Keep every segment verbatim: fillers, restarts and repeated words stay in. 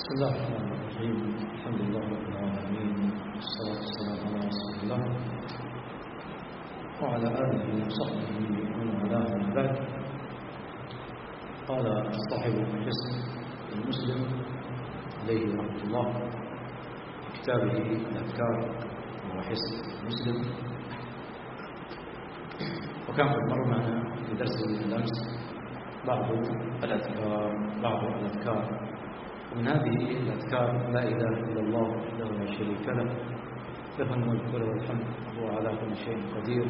بسم الله الرحمن الرحيم. الحمد لله رب العالمين، والصلاة والسلام على رسول الله وعلى آله وصحبه ومن والاه من بعد. قال صاحب حسن المسلم عليه رحمة الله في كتابه الأذكار وحسن المسلم، وكان قد مر معنا في درس الأمس بعض الأذكار بعض الأذكار ومن هذه الأذكار لا إله إلا الله وحده لا شريك له، له الملك وله الحمد وهو على كل شيء قدير،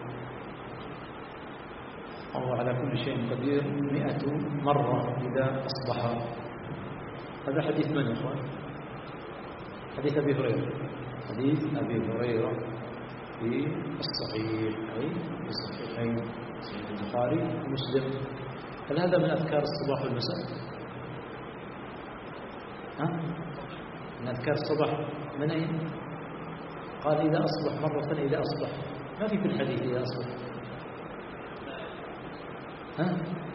وهو على كل شيء قدير مئة مرة إذا أصبح. هذا حديث من يا أخوان؟ حديث أبي هريرة، حديث أبي هريرة في الصحيح أي في الصحيحين، صحيح البخاري ومسلم. هل هذا من أذكار الصباح والمساء؟ ها؟ من أذكار الصباح من أين؟ قال إذا أصبح مرة، إذا أصبح ما في في الحديث إذا أصبح. ها؟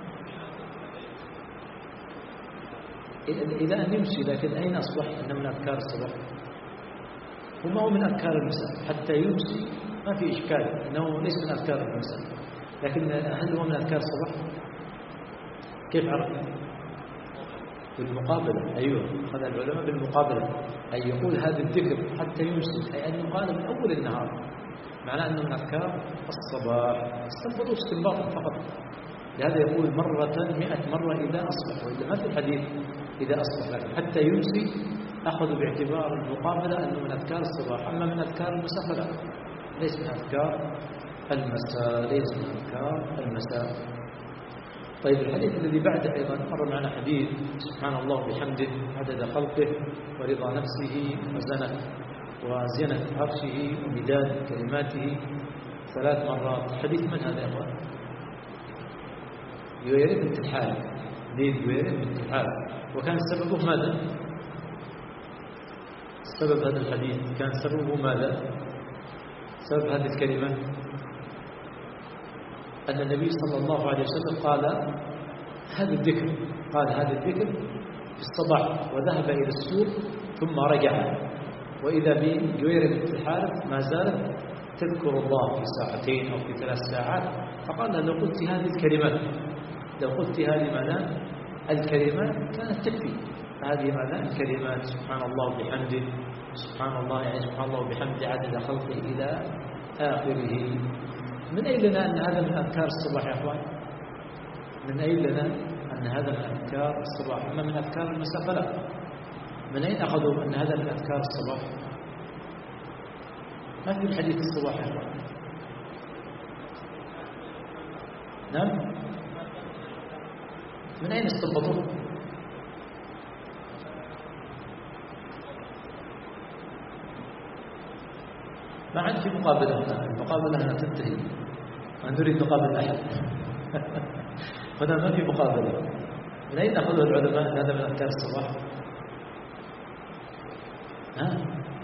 إذا أن يمسي، لكن أين أصبح؟ إنه من أذكار الصباح وما هو من أذكار المساء. حتى يمسي ما في إشكال، إنه ليس من أذكار المساء، لكن هل هو من أذكار الصباح؟ كيف عرفنا؟ بالمقابلة. أيوه، أخذ العلماء بالمقابلة، أي يقول هذا الذكر حتى يمسي، أي أن يقال من أول النهار، معناه أنه من أذكار الصباح. استنبطوا استنباطا فقط، لهذا يقول مرة مئة مرة إذا أصبح، وإذا ما في الحديث إذا أصبح، لكن حتى يمسي أخذوا باعتبار المقابلة أنه من أذكار الصباح. أما من أذكار المساء فلا، ليس من أذكار المساء، ليس من أذكار المساء. طيب الحديث الذي بعده أيضا مر معنا حديث سبحان الله بحمده عدد خلقه ورضا نفسه وزنة وزنة عرشه ومداد كلماته ثلاث مرات. حديث من هذا يا أخوان؟ جويرية بنت الحارث، ليه جويرية بنت الحارث. وكان سببه ماذا؟ سبب هذا الحديث كان سببه ماذا؟ سبب هذه الكلمة أن النبي صلى الله عليه وسلم قال هذا الذكر، قال هذا الذكر في الصباح وذهب إلى السوق ثم رجع، وإذا بجويرية بنت الحارث ما زالت تذكر الله في ساعتين أو في ثلاث ساعات، فقال لو قلت هذه الكلمات، لو قلت هذه معنى الكلمات كانت تكفي. هذه معنى الكلمات سبحان الله وبحمده، سبحان الله يعني سبحان الله وبحمده عدد خلقه إلى آخره. من أين لنا أن هذا من أذكار الصباح يا أخوان؟ من أين لنا أن هذا من أذكار الصباح؟ أما من أذكار المساء فلا. من أين أخذوا أن هذا من أذكار الصباح؟ ما في الحديث الصباح يا أخوان. نعم، من أين استنبطوه؟ ما عاد في مقابلة، المقابلة هنا تنتهي، ما نريد نقابل أحد. هنا ما في مقابلة. من أين أخذ العلماء هذا من أذكار الصباح؟ ها؟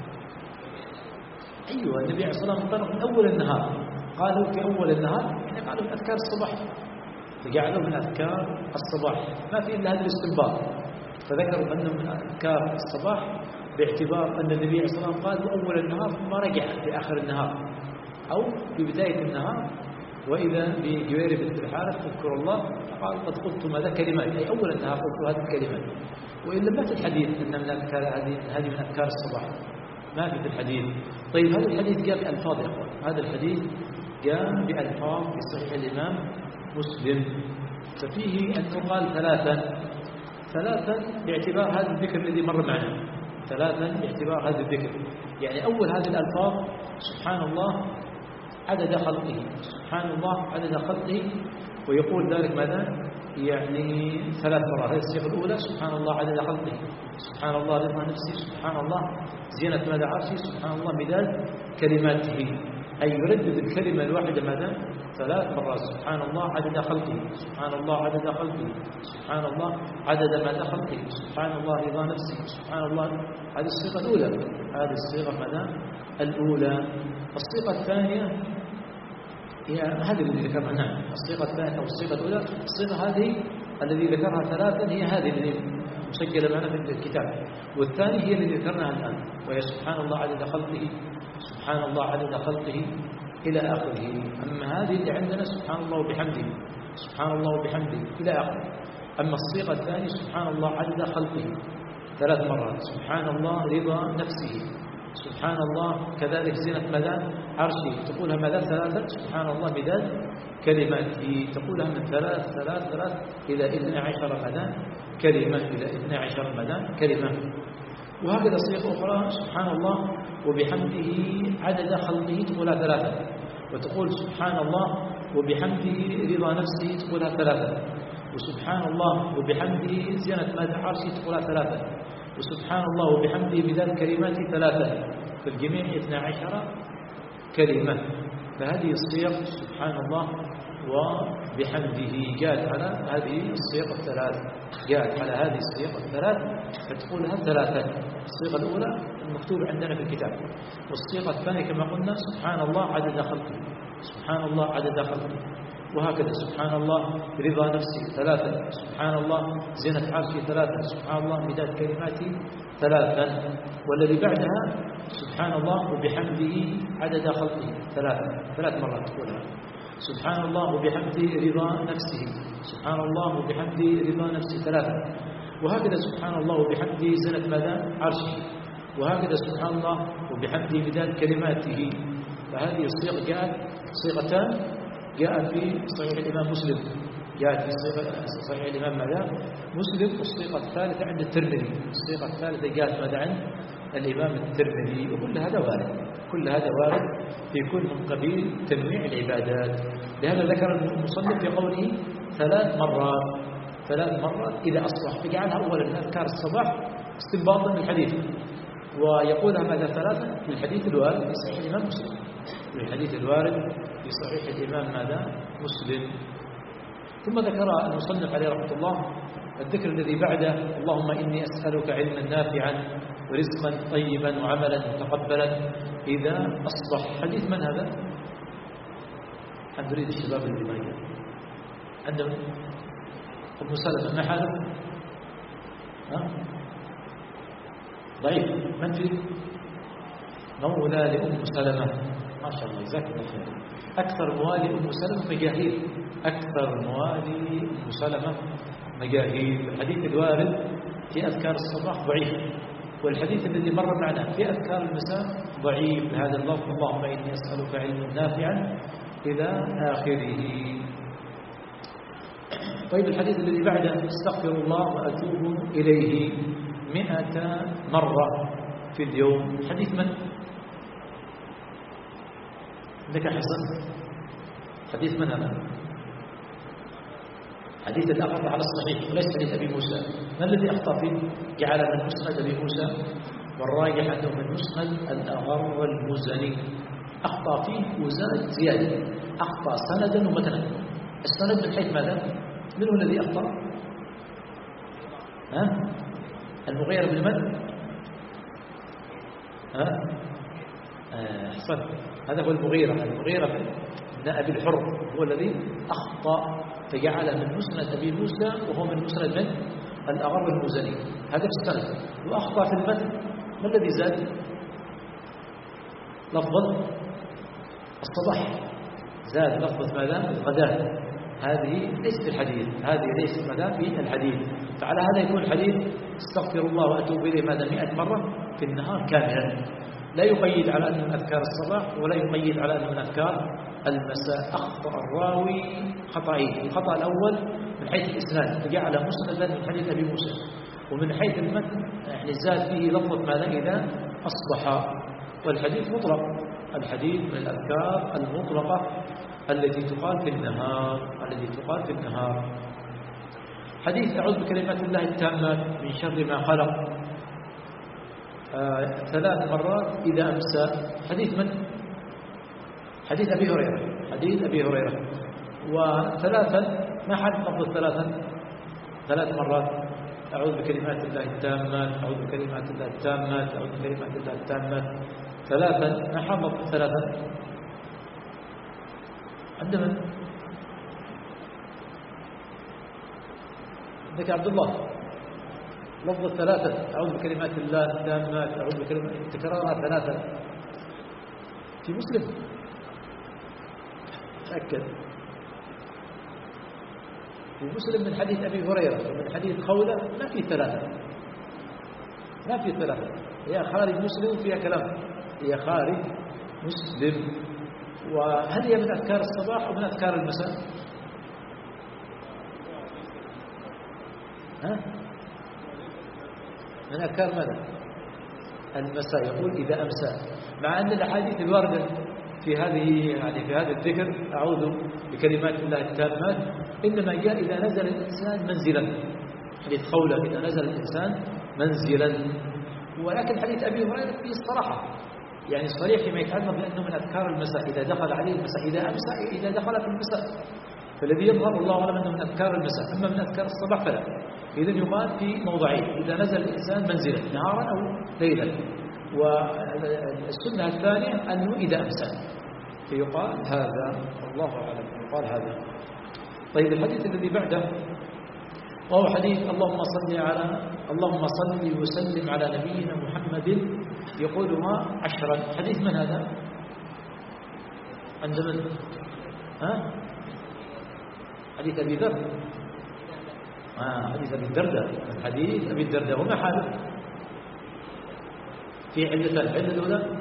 أيوة، النبي عليه الصلاة والسلام انطلق من أول النهار، قالوا في أول النهار يعني قالوا من أذكار الصباح، فجعلوا من أذكار الصباح، ما في إلا هذا الاستنباط، فذكروا أنه من أذكار الصباح باعتبار أن النبي عليه الصلاة والسلام قال أول النهار ثم رجع في آخر النهار أو في بداية النهار، وإذا بجويرية بنت الحارث تذكر الله قال قد قلت ماذا كلمات، أي أول النهار قلت هذه الكلمات. وإلا ما في الحديث أن من أذكار هذه من أذكار الصباح، ما في في الحديث. طيب هذا الحديث جاء بألفاظ يا أخوان، هذا الحديث جاء بألفاظ في صحيح الإمام مسلم، ففيه أن تقال ثلاثا ثلاثا باعتبار هذا الذكر الذي مر معنا، ثلاثا باعتبار هذا الذكر. يعني أول هذه الألفاظ سبحان الله عدد خلقه، سبحان الله عدد خلقه، ويقول ذلك ماذا؟ يعني ثلاث مرات. هذه الصيغة الأولى سبحان الله عدد خلقه، سبحان الله رضا نفسه، سبحان الله زينة ماذا عرشه، سبحان الله مداد كلماته، أي يردد الكلمة الواحدة ماذا؟ ثلاث مرات. سبحان الله عدد خلقه، سبحان الله عدد خلقه، سبحان الله عدد ماذا خلقه، سبحان الله رضا نفسه، سبحان الله. هذه الصيغة الأولى، هذه الصيغة ماذا؟ الأولى. الصيغة الثانية هي هذه التي ذكرها. نعم، الصيغة الثانية أو الصيغة الأولى، الصيغة هذه الذي ذكرها ثلاثا هي هذه التي مسجلة معنا في الكتاب. والثاني هي التي ذكرناها الآن، وهي سبحان الله عدد خلقه، سبحان الله عدد خلقه إلى آخره. أما هذه اللي عندنا سبحان الله وبحمده، سبحان الله وبحمده إلى آخره. أما الصيغة الثانية سبحان الله عدد خلقه ثلاث مرات، سبحان الله رضا نفسه، سبحان الله كذلك زينة مدى عرشه، تقولها مدى ثلاثة، سبحان الله مداد كلماته، تقولها من ثلاث ثلاث ثلاث إلى اثنى عشر مدى كلمة، إلى اثنى عشر مدى كلمة. وهكذا صيغة أخرى سبحان الله وبحمده عدد خلقه تقولها ثلاثة، وتقول سبحان الله وبحمده رضا نفسه تقولها ثلاثة، وسبحان الله وبحمده زينة مدى عرشه تقولها ثلاثة، وسبحان الله وبحمده مداد كلماته ثلاثة، في الجميع اثنى عشر كلمة. فهذه الصيغ سبحان الله وبحمده جاءت على هذه الصيغ الثلاث، جاءت على هذه الصيغ الثلاث فتقولها ثلاثة. الصيغة الأولى المكتوبة عندنا في الكتاب، والصيغة الثانية كما قلنا سبحان الله عدد خلقه، سبحان الله عدد خلقه، وهكذا سبحان الله رضا نفسه ثلاثة، سبحان الله زينة عرشه ثلاثة، سبحان الله مداد كلماته ثلاثا. والذي بعدها سبحان الله وبحمده عدد خلقه ثلاثة، ثلاث مرات تقولها، سبحان الله وبحمده رضا نفسه، سبحان الله وبحمده رضا نفسه ثلاثة، وهكذا سبحان الله وبحمده زينة مدى عرشه، وهكذا سبحان الله وبحمده مداد كلماته. فهذه الصيغ جاءت صيغتان، جاءت في صحيح الإمام مسلم، جاءت في صحيح الإمام ماذا مسلم، والصيغة الثالثة عند الترمذي، الصيغة الثالثة جاءت ماذا عند الإمام الترمذي. وكل هذا وارد، كل هذا وارد في كل من قبيل تنويع العبادات. لهذا ذكر المصنف في قوله ثلاث مرات، ثلاث مرات إذا أصبح، فجعلها أولا أذكار الصباح استنباطا من الحديث، ويقولها ماذا ثلاثة في الحديث الوارد في صحيح الإمام مسلم، في الحديث الوارد في صحيح الإمام ماذا مسلم. ثم ذكر المصنف عليه رحمة الله الذكر الذي بعده، اللهم إني أسألك علما نافعا ورزقا طيبا وعملا متقبلا إذا أصبح. حديث من هذا؟ نريد الشباب اللي ما عندهم أم سلمة، ما حاله؟ ها؟ ضعيف. من فيه؟ مولى لأم سلمة، ما شاء الله جزاك الله خير. أكثر موالي أم سلمة مجاهيل، أكثر موالي أم سلمة مجاهيل. الحديث الوارد في أذكار الصباح ضعيف، والحديث الذي مر معنا في أذكار المساء ضعيف بهذا اللفظ، اللهم إني أسألك علما نافعا إلى آخره. طيب الحديث الذي بعده، استغفر الله وأتوب إليه مئة مرة في اليوم. حديث من؟ عندك حسن؟ حديث من هذا؟ حديث الأغر على الصحيح وليس حديث أبي موسى. ما الذي أخطأ فيه؟ جعل من مسند أبي موسى، والراجح أنه من مسند الأغر المزني. أخطأ فيه وزاد زيادة، أخطأ سندا ومتنا. السند من حيث ماذا؟ من هو الذي أخطأ؟ ها؟ المغيرة بن من؟ ها؟ أحسن، هذا هو المغيرة، المغيرة بن أبي الحر هو الذي أخطأ، فجعل من مسند أبي موسى وهو من مسند من الأغر المزني، هذا في السند. وأخطأ في المتن. ما الذي زاد؟ لفظ الصباح، زاد لفظ ماذا؟ الغداء. هذه ليست في الحديث، هذه ليست ماذا في الحديث. فعلى هذا يكون الحديث استغفر الله وأتوب إليه ماذا مئة مرة في النهار كاملا، لا يقيد على أنه من أذكار الصباح ولا يقيد على أنه من أذكار المساء. أخطأ الراوي خطأين، الخطأ الأول من حيث الإسناد فجعل مسندا من حديث أبي موسى، ومن حيث المتن يعني زاد فيه لفظة ماذا إذا أصبح. والحديث مطلق، الحديث من الأذكار المطلقة التي تقال في النهار، التي تقال في النهار. حديث أعوذ بكلمات الله التامة من شر ما خلق آه ثلاث مرات إذا أمسى. حديث من؟ حديث أبي هريرة، حديث أبي هريرة. وثلاثا ما حد لفظ ثلاثا؟ ثلاث مرات أعوذ بكلمات الله التامة، أعوذ بكلمات الله التامة، أعوذ بكلمات الله التامة. ثلاثا ما حد لفظ ثلاثا؟ عندما عندك عبد الله لفظ ثلاثة أعوذ بكلمات الله التامات أعوذ بكلمات تكرارها ثلاثة في مسلم تأكد في مسلم من حديث أبي هريرة ومن حديث خولة ما في ثلاثة ما في ثلاثة هي خارج مسلم فيها كلام هي خارج مسلم. وهل هي من أذكار الصباح أو من أذكار المساء؟ ها؟ من أذكار ماذا؟ المساء يقول إذا أمسى مع أن الأحاديث الواردة في هذه يعني في هذا الذكر أعوذ بكلمات الله التامات إنما جاء إذا نزل الإنسان منزلا حديث خولة إذا نزل الإنسان منزلا. ولكن حديث أبي هريرة فيه الصراحة يعني صريح فيما يتعلق بأنه من أذكار المساء إذا دخل عليه المساء إذا أمسى إذا دخل في المساء فالذي يظهر الله أعلم أنه من أذكار المساء. أما من أذكار الصباح فلا. إذن يقال في موضعين إذا نزل الإنسان منزلا نهارا أو ليلا. والسنة الثانية أنه إذا أمسى فيقال هذا الله أعلم يقال هذا. طيب الحديث الذي بعده وهو حديث اللهم صل على اللهم صل وسلم على نبينا محمد يقولها عشرا. حديث من هذا؟ عند من؟ ها؟ حديث أبي ذر. آه حديث أبي الدرداء حديث أبي الدرداء. وما حاله؟ في علتان. العلة الأولى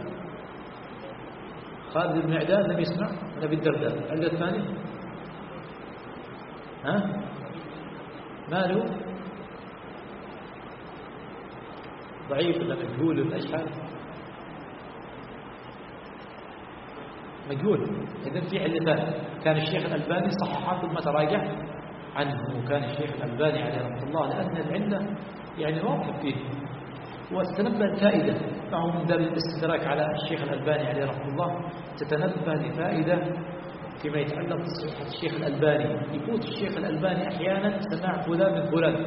خالد بن معدان لم يسمع من أبي الدرداء. العلة الثانية ها؟ ماله؟ ضعيف ولا مجهول ولا ايش حاله؟ مجهول. إذن في علتان. كان الشيخ الألباني صححه ثم تراجع عنه. كان الشيخ الألباني عليه رحمه الله لأن العلة يعني واضح فيه وتتنبه الفائدة معه من باب الاستدراك على الشيخ الألباني عليه رحمه الله تتنبه لفائدة فيما يتعلق بصحة الشيخ الألباني. يفوت الشيخ الألباني أحيانا سماع فلان من فلان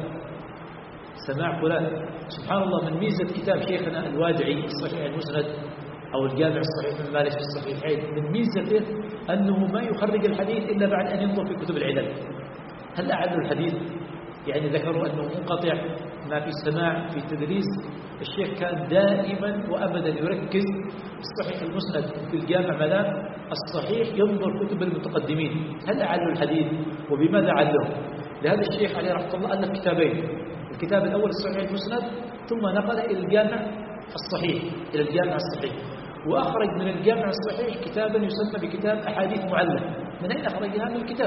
سماع فلان. سبحان الله من ميزة كتاب شيخنا الوادعي الصحيح المسند أو الجامع الصحيح من مالك في الصحيحين من ميزته أنه ما يخرج الحديث إلا بعد أن ينظر في كتب العلل. هل أعلوا الحديث؟ يعني ذكروا أنه منقطع ما في السماع في التدريس. الشيخ كان دائما وأبدا يركز في الصحيح المسند في الجامع ماذا؟ الصحيح ينظر كتب المتقدمين هل أعلوا الحديث وبماذا علوا. لهذا الشيخ عليه رحمه الله ألف كتابين. الكتاب الأول الصحيح المسند ثم نقل إلى الجامع الصحيح إلى الجامع الصحيح وأخرج من الجامع الصحيح كتابا يسمى بكتاب أحاديث معلة. من أين أخرجها؟ من الكتاب.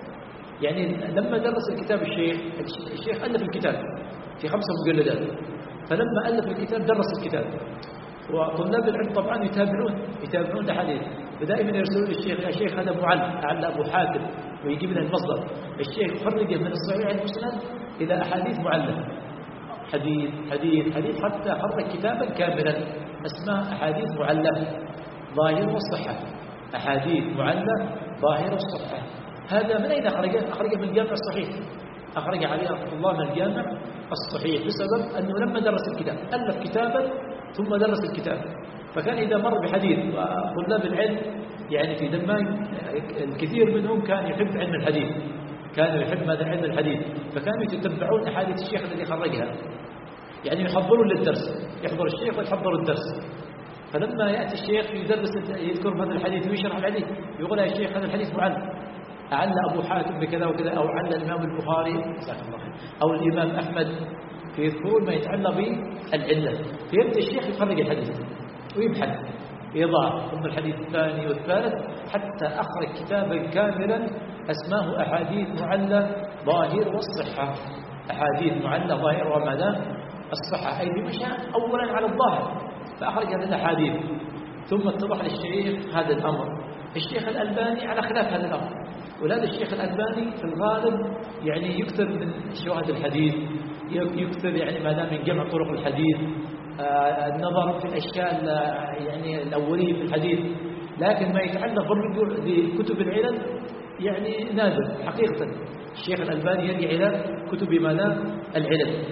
يعني لما درس الكتاب الشيخ الشيخ ألف الكتاب في خمسة مجلدات. فلما ألف الكتاب درس الكتاب وطلاب العلم طبعا يتابعون يتابعون الأحاديث فدائما يرسلون للشيخ يا شيخ هذا معل لعل أبو حاتم ويجيب لنا المصدر. الشيخ خرج من الصحيح المسند إلى أحاديث معلة حديث حديث حديث حتى خرج كتابا كاملا اسمه أحاديث معلة ظاهر والصحة. أحاديث معلة ظاهر والصحة. هذا من أين أخرجه؟ أخرجه من الجامع الصحيح. أخرج عليه رحمه الله من الجامع الصحيح بسبب أنه لما درس الكتاب ألف كتابا ثم درس الكتاب. فكان إذا مر بحديث وطلاب العلم يعني في دمام الكثير منهم كان يحب علم الحديث كانوا يحب ماذا علم الحديث فكانوا يتتبعون أحاديث الشيخ الذي خرجها يعني يحضرون للدرس يحضر الشيخ ويحضر الدرس. فلما يأتي الشيخ يدرس يذكر هذا الحديث ويشرح الحديث يقول يا شيخ هذا الحديث معل أعلى أبو حاتم بكذا وكذا أو على الإمام البخاري أو الإمام أحمد فيذكرون ما يتعلق بالعلة. فيبدأ الشيخ يخرج الحديث ويبحث يضع ثم الحديث الثاني والثالث حتى أخرج كتابا كاملا أسماه أحاديث معلة ظاهر والصحة. أحاديث معلة ظاهر وماذا؟ الصحة. أي بمشى أولا على الظاهر فأخرج هذه الأحاديث ثم اتضح للشيخ هذا الأمر. الشيخ الألباني على خلاف هذا الأمر. ولهذا الشيخ الألباني في الغالب يعني يكثر من شواهد الحديث يكثر يعني ماذا من جمع طرق الحديث آه النظر في الأشياء يعني الأولية في الحديث. لكن ما يتعلق بالرجوع لكتب العلل يعني نادر حقيقة. الشيخ الألباني يرجع إلى كتب ماذا؟ العلل.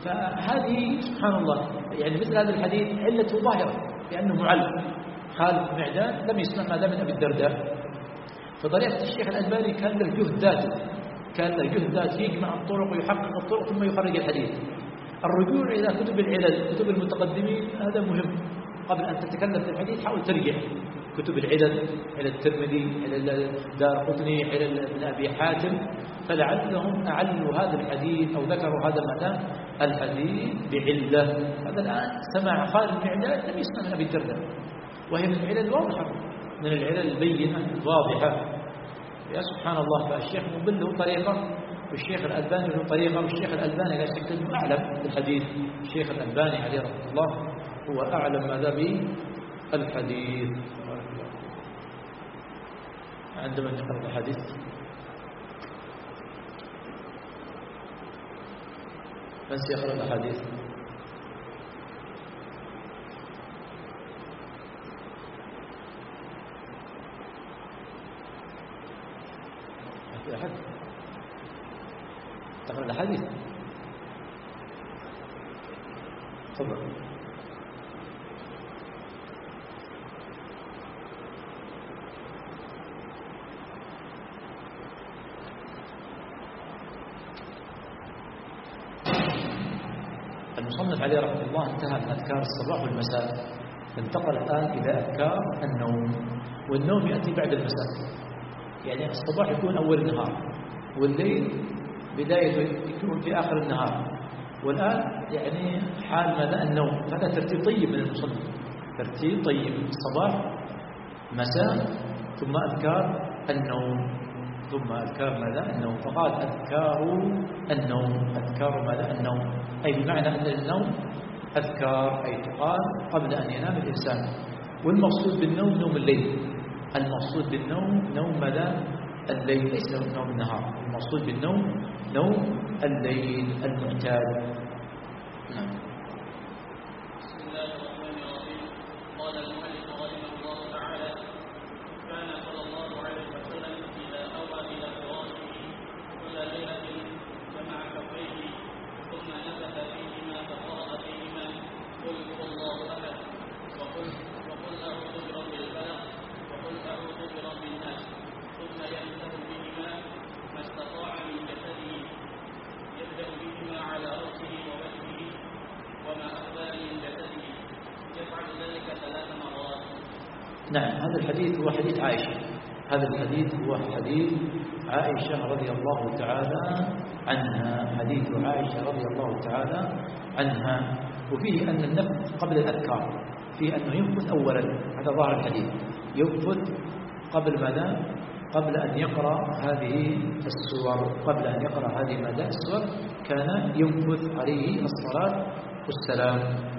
فهذه سبحان الله يعني مثل هذا الحديث علته ظاهرة لأنه معلم. خالد بن معدان لم يسمع ماذا من أبي الدرداء. فطريقة الشيخ الألباني كان له جهد ذاتي كان له جهد ذاتي يجمع الطرق ويحقق الطرق ثم يخرج الحديث. الرجوع إلى كتب العلل، كتب المتقدمين، هذا مهم. قبل أن تتكلم في الحديث حاول ترجع كتب العلل، علل الترمذي، علل دارقطني، علل ابن أبي حاتم، فلعلهم أعلوا هذا الحديث أو ذكروا هذا المعنى الحديث بعلة. هذا الآن سمع خالد بن معدان لم يسمع من أبي الدرداء، وهي من العلل الواضحة، من العلل البينة الواضحة. يا سبحان الله، فالشيخ مقبل له طريقة والشيخ الألباني له طريقة، والشيخ الألباني لا شك أنه أعلم بالحديث. الشيخ الألباني عليه رحمة الله هو أعلم ماذا بالحديث. عندما نقرأ الحديث من سيقرأ الحديث؟ أحد تقرأ الحديث؟ تفضل. المصنف عليه رحمه الله انتهى من أذكار الصباح والمساء، انتقل الآن إلى أذكار النوم. والنوم يأتي بعد المساء، يعني الصباح يكون أول النهار، والليل بدايته يكون في آخر النهار. والآن يعني حال ماذا النوم، هذا ترتيب طيب من المصنف، ترتيب طيب: الصباح، مساء، ثم أذكار النوم، ثم أذكار ماذا النوم. فقال أذكار النوم، أذكار ماذا النوم، أي بمعنى أن النوم أذكار، أي تقال قبل أن ينام الإنسان. والمقصود بالنوم نوم الليل، المقصود بالنوم نوم ماذا الليل، ليس نوم النهار. المقصود بالنوم نوم الليل المعتاد. نعم. بسم الله الرحمن الرحيم. قال المؤلف رحمه الله تعالى: كان صلى الله عليه وسلم إذا أوى إلى فراشه كل ليلة جمع كفيه ثم نفث فيهما فقرأ فيهما قل هو الله أحد وقل وقل أعوذ برب الفلق وقل أعوذ برب الناس، ثم يمسح بهما ما استطاع من جسده، يبدأ بهما على رأسه ووجهه وما أقبل من جسده، يفعل ذلك ثلاث مرات. نعم، هذا الحديث هو حديث عائشة، هذا الحديث هو حديث عائشة رضي الله تعالى عنها، حديث عائشة رضي الله تعالى عنها. وفيه أن النفث قبل الأذكار، فيه أنه ينفث أولا، هذا ظاهر الحديث، ينفث قبل ماذا؟ قبل أن يقرأ هذه السور، قبل أن يقرأ هذه ماذا السور كان ينفث عليه الصلاة والسلام.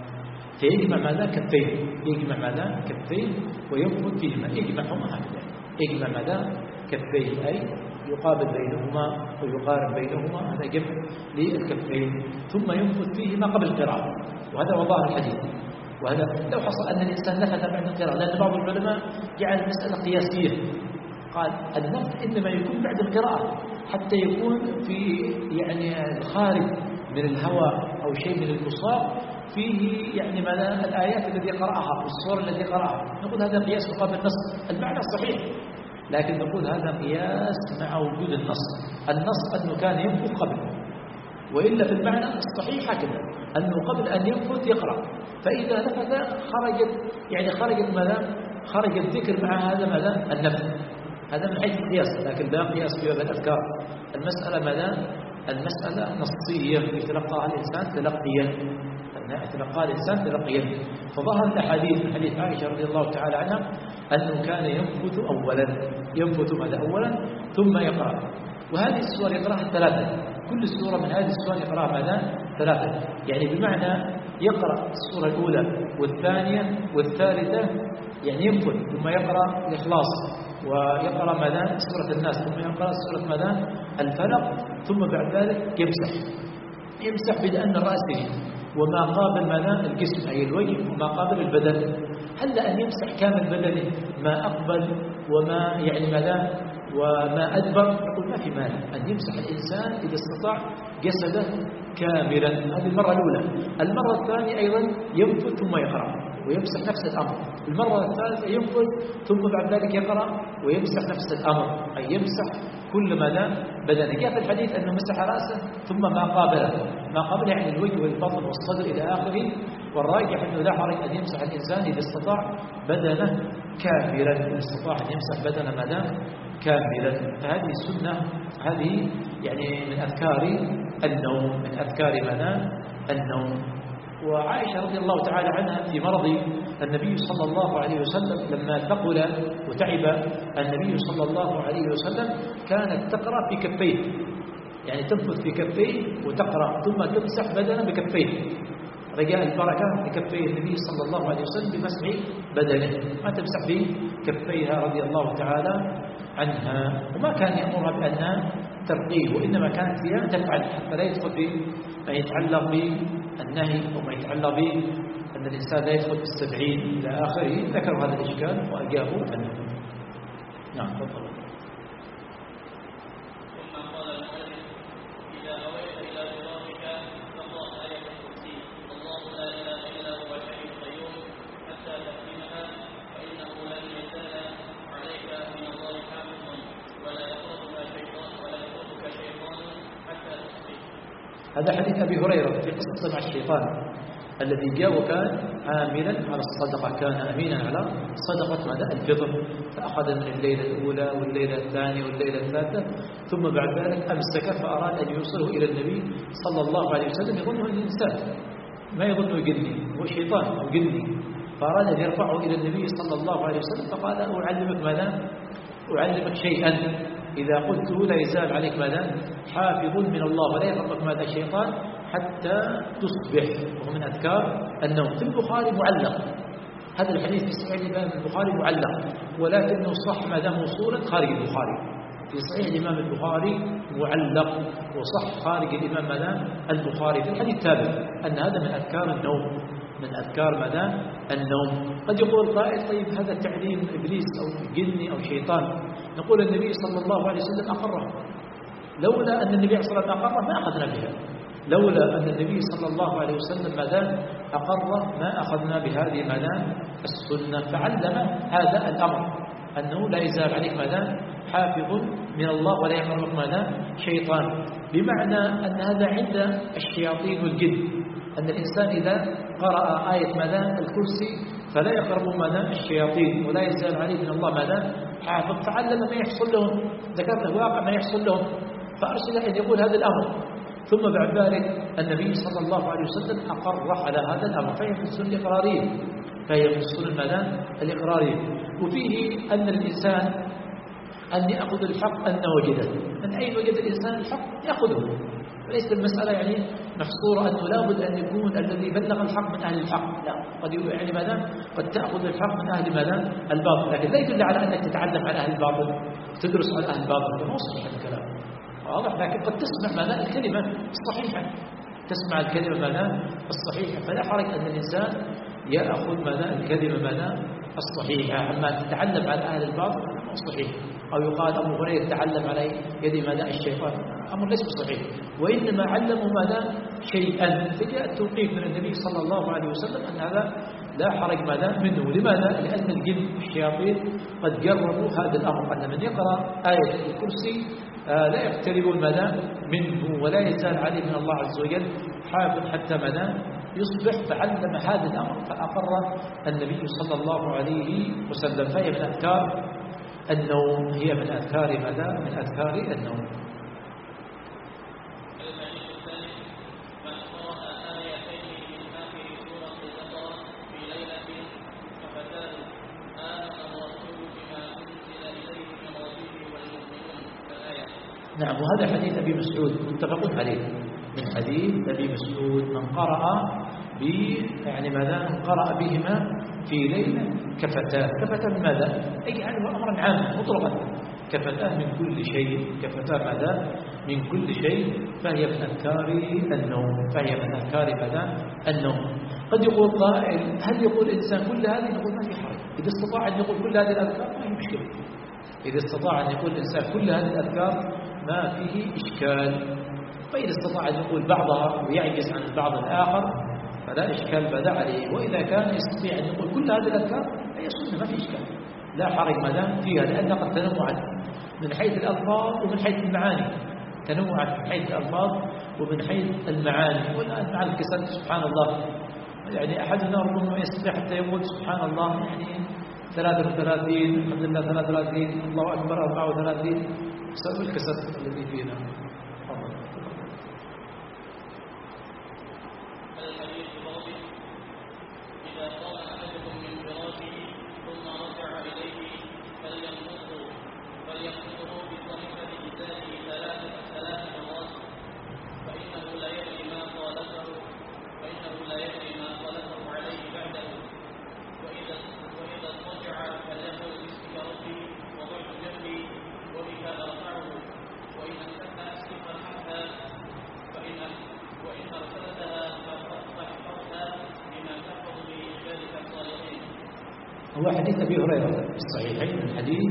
فيجمع ماذا كفين، يجمع ماذا كفين وينفث فيهما، يجمعهما هكذا، يجمع ماذا كفين، أي يقابل بينهما ويقارب بينهما، هذا جمع للكفين. ثم ينفث فيهما قبل القراءة، وهذا هو ظاهر الحديث. وهذا لو حصل أن الإنسان نفث بعد القراءة، لأن بعض العلماء جعل المسألة قياسية، قال النفث إنما يكون بعد القراءة حتى يكون في يعني الخارج من الهواء أو شيء من المصاب فيه يعني ماذا الآيات التي قرأها والصور التي قرأها، نقول هذا قياس مقابل النص، المعنى صحيح، لكن نقول هذا قياس مع وجود النص. النص أنه كان ينفث قبل، وإلا في المعنى الصحيح هكذا أنه قبل أن ينفث يقرأ، فإذا نفث خرجت يعني خرجت ماذا خرج الذكر مع هذا ماذا النفث. هذا من حيث القياس، لكن لا قياس في باب الأذكار. المسألة ماذا المسألة نصية يتلقاها الإنسان تلقيا، يتلقاها الإنسان تلقيا. فظهر الأحاديث، حديث عائشة رضي الله تعالى عنها أنه كان ينفث أولا، ينفث ماذا أولا ثم يقرأ. وهذه السور يقرأها ثلاثة، كل سورة من هذه السور يقرأها ماذا ثلاثة، يعني بمعنى يقرأ السورة الأولى والثانية والثالثة، يعني ينفث ثم يقرأ الإخلاص، ويقرأ ماذا سورة الناس، ثم يقرأ سورة ماذا الفلق، ثم بعد ذلك يمسح يمسح بدأن رأسه وما قابل ماذا الجسم أي الوجه وما قابل البدن. هل أن يمسح كامل بدنه ما أقبل وما يعني ماذا وما أدبر؟ نقول ما في مانع أن يمسح الإنسان إذا استطاع جسده كاملا، هذه المرة الأولى. المرة الثانية أيضا ينفث ثم يقرأ ويمسح نفس الأمر. المرة الثالثة ينفث ثم بعد ذلك يقرأ ويمسح نفس الأمر، أي يمسح كل ما دام بدنه. جاء في الحديث أنه مسح رأسه ثم ما قابله، ما قابله يعني الوجه والبطن والصدر إلى آخره. والراجح أنه لا حرج أن يمسح الإنسان إذا استطاع بدنه كاملا، إذا استطاع أن يمسح بدنه ما دام كاملا. فهذه السنة، هذه يعني من أذكار النوم، من أذكار منام النوم. وعائشة رضي الله تعالى عنها في مرض النبي صلى الله عليه وسلم لما ثقل وتعب النبي صلى الله عليه وسلم كانت تقرأ في كفيه، يعني تنفذ في كفيه وتقرأ ثم تمسح بدنه بكفيه، رجاء البركة بكفيه النبي صلى الله عليه وسلم بمسح بدنه، ما تمسح بكفيها رضي الله تعالى عنها. وما كان يأمرها بأنها ترقيه، وإنما كانت هي تفعل حتى لا يدخل بما يتعلق بالنهي وما يتعلق بأن الإنسان لا يدخل بالسبعين إلى آخره. ذكروا هذا الإشكال وأجابوا عنه. نعم تفضل. ثم قال المؤلف: إذا أويت إلى فراقك فقرأ آية الكرسي الله لا إله إلا هو الحي القيوم حتى تختمها، فإنه لن يزال عليك من الله حافظ ولا يقربك شيطان ولا يقربك شيطان حتى تصبح. هذا حديث أبي هريرة في قصة مع الشيطان الذي جاء وكان عاملا على الصدقة، كان أمينا على صدقة مدى الفطر، فأخذ من الليلة الأولى والليلة الثانية والليلة الثالثة، ثم بعد ذلك أمسك فأراد أن يوصله إلى النبي صلى الله عليه وسلم، يظنه الإنسان ما يظنه جني، هو شيطان أو جني، فأراد أن يرفعه إلى النبي صلى الله عليه وسلم، فقال: أعلمك ماذا؟ أعلمك شيئا إذا قلته لا يزال عليك ماذا؟ حافظ من الله ولا يقربك ماذا الشيطان حتى تصبح. وهو من أذكار النوم. في البخاري معلق، هذا الحديث في صحيح الإمام البخاري معلق، ولكنه صح ما دام موصولا خارج البخاري. في صحيح الإمام البخاري معلق وصح خارج الإمام ماذا؟ البخاري. في الحديث الثالث أن هذا من أذكار النوم، من أذكار ماذا؟ النوم. قد يقول قائل: طيب هذا تعليم إبليس أو جني أو شيطان. نقول النبي صلى الله عليه وسلم أقره، لولا أن النبي صلى الله عليه وسلم أقره ما أخذنا بها، لولا أن النبي صلى الله عليه وسلم ماذا أقره ما أخذنا بهذه ماذا السنة. فعلم هذا الأمر أنه لا يزال عليك ماذا حافظ من الله ولا يقربك ماذا شيطان، بمعنى أن هذا عند الشياطين والجن، أن الإنسان إذا قرأ آية ماذا الكرسي فلا يقرب ماذا الشياطين ولا يزال عليه من الله ماذا حافظ. فعلم ما يحصل لهم، ذكر له واقع ما يحصل لهم، فأرسل أن يقول هذا الأمر. ثم بعد ذلك النبي صلى الله عليه وسلم أقر على هذا الأمر، فهي في السنة الإقرارية، فهي في السنة ماذا الإقرارية. وفيه أن الإنسان أن يأخذ الحق أن وجده، من أين وجد الإنسان الحق يأخذه، وليس المسألة يعني محصورة أنه لابد أن يكون الذي بلغ الحق من أهل الحق، لا، قد يعني ماذا قد تأخذ الحق من أهل ماذا الباطل، لكن لا يدل على أنك تتعلم على أهل الباطل تدرس على أهل الباطل، فما صحيح الكلام واضح. لكن قد تسمع ماذا الكلمة الصحيحة، تسمع الكلمة ماذا الصحيحة، فلا حرج أن الإنسان يأخذ ماذا الكلمة ماذا الصحيحة. أما تتعلم على أهل الباطل فما صحيح، أو يقال أبو هريرة تعلم على يد ماذا الشيطان، أمر ليس بصحيح، وإنما علموا ماذا شيئا، فجاء التوقيف من النبي صلى الله عليه وسلم أن هذا لا حرج ماذا منه. لماذا؟ لأن الجن والشياطين قد جربوا هذا الأمر، أن من يقرأ آية الكرسي آه لا يقتربون ماذا منه ولا يزال عليه من الله عز وجل حافظ حتى ماذا يصبح. فعلم هذا الأمر فأقر النبي صلى الله عليه وسلم. فهي من أذكار النوم، هي من أذكار ماذا من أذكار النوم. نعم، وهذا حديث أبي مسعود متفق عليه، من حديث أبي مسعود من قرأ ب يعني ماذا من قرأ بهما في ليلة كفتاه. كفتاه من ماذا؟ أي يعني أمرا عاما مطلقا، كفتاه من كل شيء، كفتاه ماذا من كل شيء. فهي من أذكار النوم، فهي من أذكار ماذا النوم. قد يقول قائل: هل يقول الإنسان كل هذه؟ نقول ما في حرج، إذا استطاع أن يقول كل هذه الأذكار ما هي مشكلة، إذا استطاع أن يقول الإنسان كل هذه الأذكار ما فيه إشكال. فإذا استطاع أن يقول بعضها ويعجز عن البعض الآخر فلا إشكال بدا عليه، وإذا كان يستطيع أن يقول كل هذه الأذكار فهي سنة ما في إشكال، لا حرج ماذا فيها، لأن قد تنوعت من حيث الألفاظ ومن حيث المعاني، تنوعت من حيث الألفاظ ومن حيث المعاني. والآن مع الكسل سبحان الله، يعني أحدنا ربما يستطيع حتى يقول سبحان الله يعني ثلاثة وثلاثين، الحمد لله ثلاثة وثلاثين، الله أكبر أربعة وثلاثين، بسبب الكسل الذي فينا. الحديث الرابع: إذا قام أحدكم من فراشه ثم رجع إليه فلينقضه فلينقضه بطريقة إزاره ثلاث ثلاث مرات، فإنه لا يدري ما خالفه فإنه لا يدري ما خالفه عليه بعده. وإذا وإذا رجع فليقل باسمك ربي وضعت جنبي وبك أرفعه، وإن أمسكت أسلفا حتى فإن وإن أرسلتها فاحفظها بما تحفظ به عبادك الصالحين. هو حديث أبي هريرة في الصحيحين، من حديث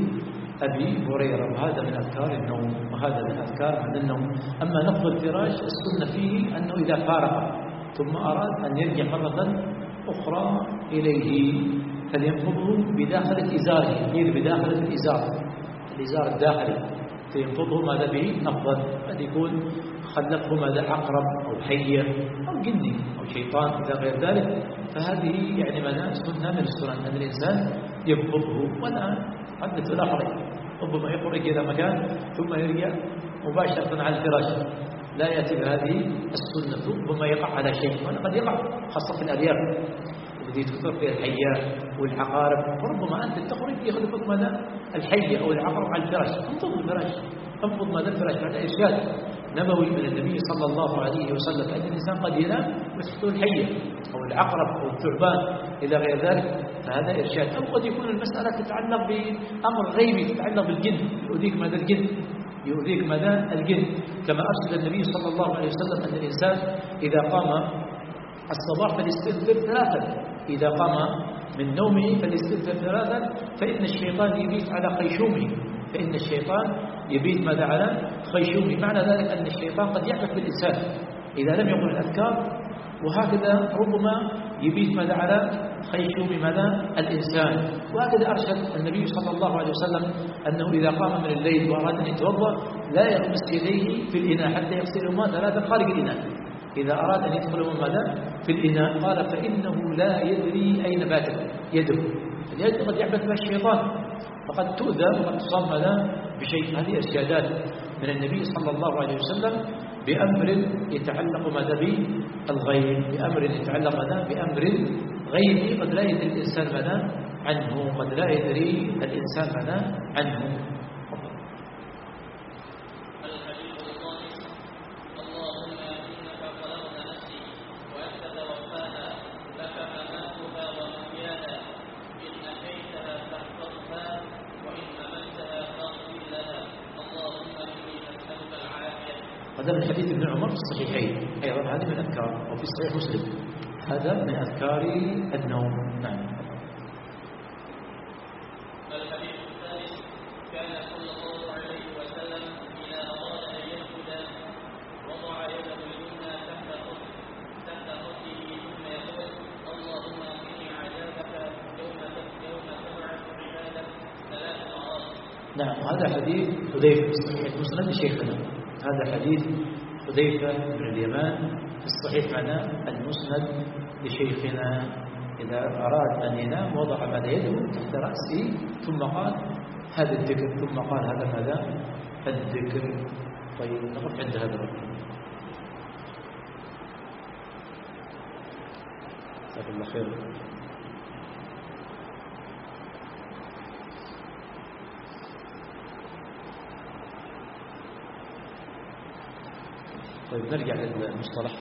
أبي هريرة، وهذا من أذكار النوم، وهذا من أذكار من النوم. أما نقض الفراش السنة فيه أنه إذا فارق ثم أراد أن يرجع مرة أخرى إليه فلينفضه بداخل إزاره، غير بداخل الإزار، الإزار الداخلي، فينفضه ماذا به أفضل، قد يكون خلفه ماذا عقرب أو حية أو جني أو شيطان إلى غير ذلك، فهذه يعني ماذا سنة من السنن أن الإنسان ينفضه. والآن حدث الآخرين ربما يخرج إلى مكان ثم يرجع مباشرة على الفراش، لا يأتي بهذه السنة، ربما يقع على شيء، وقد يقع خاصة في الأرياف التي تكثر فيها الحيات والعقارب، وربما أنت تخرج يخلفك ماذا الحية أو العقرب على الفراش، انفض الفراش، انفض ماذا الفراش. هذا إرشاد نبوي من النبي صلى الله عليه وسلم، فإن الإنسان قد ينام وتحته الحية أو العقرب أو الثعبان إلى غير ذلك، فهذا إرشاد. أو قد يكون المسألة تتعلق بأمر غيبي، تتعلق بالجن، يؤذيك ماذا الجن، يؤذيك ماذا الجن، كما أرشد النبي صلى الله عليه وسلم أن الإنسان إذا قام الصباح فليستغفر ثلاثا، إذا قام من نومه فليستغفر ثلاثا، فإن الشيطان يبيت على خيشومه، فإن الشيطان يبيت ماذا على خيشومه. معنى ذلك أن الشيطان قد يعبث بالإنسان إذا لم يقل الأذكار، وهكذا ربما يبيت ماذا على خيشوم ماذا الإنسان. وهكذا أرشد النبي صلى الله عليه وسلم أنه إذا قام من الليل وأراد أن يتوضأ لا يغمس يديه في الإناء حتى يغسلهما ثلاثا خارج الإناء، إذا أراد أن يدخلهما ماذا في الإناء. قال فإنه لا يدري أين باتت يده، اليد قد يعبث بها الشيطان فقد تؤذى وقد تصاب ماذا بشيء. هذه إرشادات من النبي صلى الله عليه وسلم بأمر يتعلق ماذا بالغيب، بأمر يتعلق ماذا بأمر غيبي قد لا يدري الإنسان ماذا عنه، قد لا يدري الإنسان ماذا عنه. هذا من حديث ابن عمر في الصحيحين أيضا، هذه من أذكار، وفي صحيح مسلم هذا من أذكار النوم. نعم. الحديث الثالث: كان صلى الله عليه وسلم إذا أراد أن يسجد وضع يده اليمنى تحت تحت خده ثم يقول اللهم إني عذابك يوم يوم تبعث عبادك ثلاث مرات. نعم. هذا حديث حذيفة في صحيح مسلم لشيخنا، هذا حديث حذيفة بن اليمان في الصحيح معنا المسند لشيخنا، إذا أراد أن ينام وضع ماذا يده تحت رأسه ثم قال هذا الذكر، ثم قال هذا ماذا الذكر. طيب نقف عند هذا الرقم. جزاك الله خير. طيب نرجع للمصطلح.